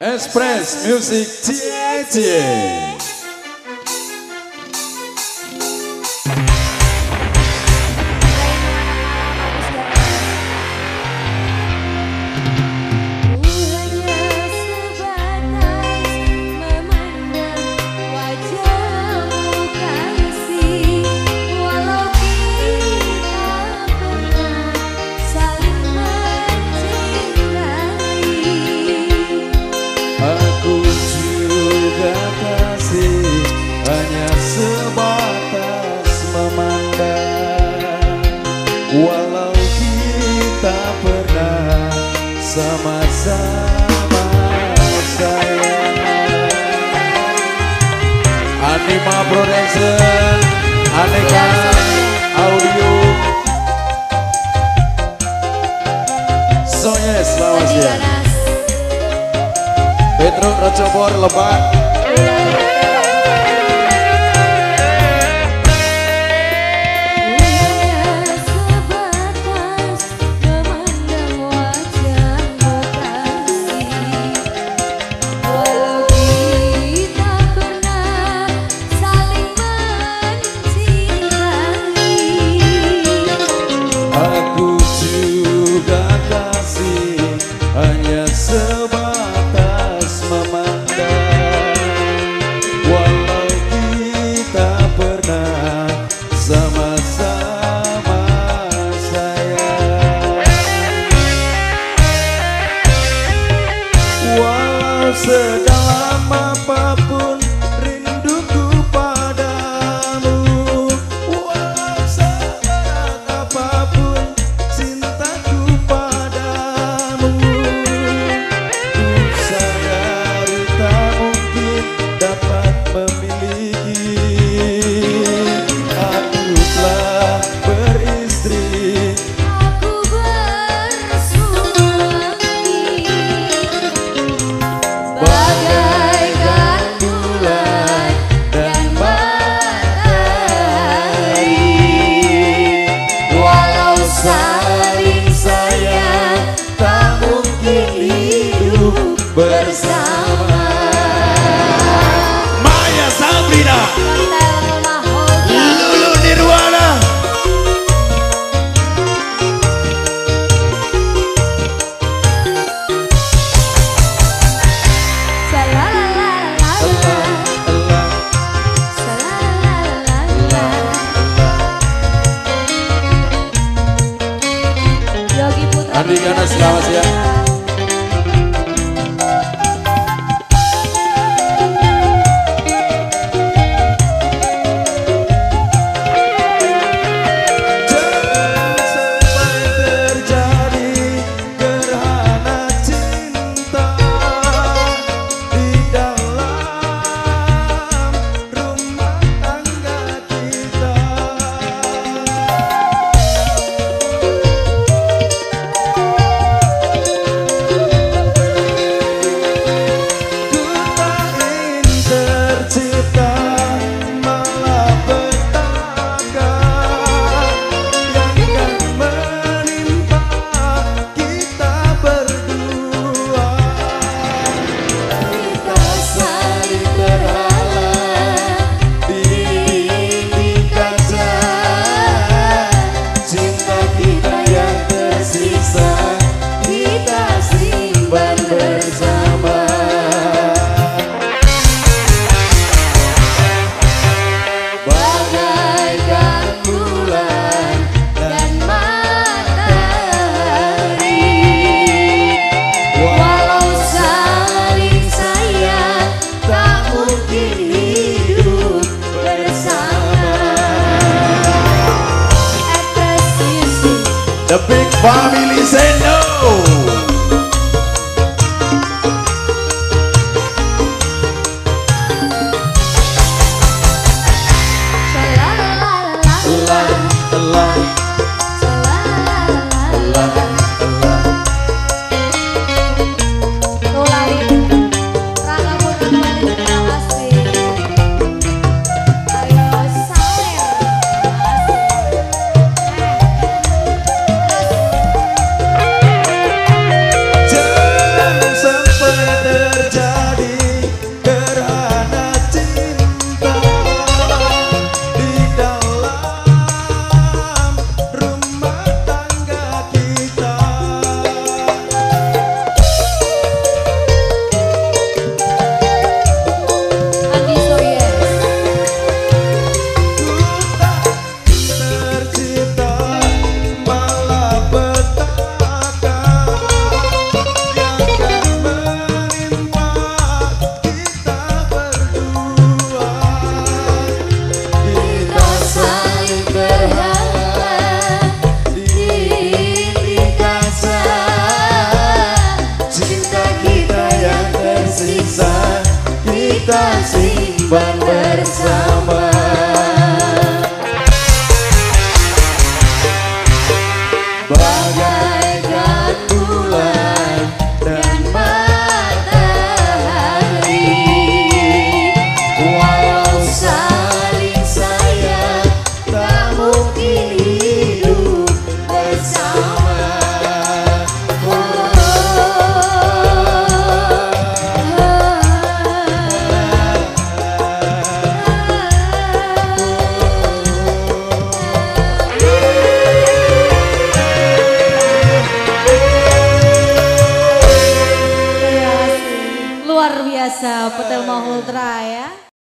Express Music Cie. Walau kita pernah sama-sama sayang. Anima Production, Aneka Audio. So yes, selamat siang. Petro Rocobor Lebak. Hanya sebatas memandang, walau kita pernah sama-sama sayang. Walau sedalam apapun rinduku padamu, walau seberat apapun cintaku padamu, bersama. Maya Sabrina, Lulu Nirwana. Andi Gana, selamat siang. The Big Family say no. terjadi gerhana cinta di dalam rumah tangga kita. Andi Soyes. Tercipta malapetaka yang akan menimpa kita berdua. Kita saling berharap di kaca. Cinta kita yang tersisa kita simpan bersama. Bagaikan bulan dan matahari, walau saling sayang tak mungkin hidup bersama. Luar biasa, Petel Mahultra ya.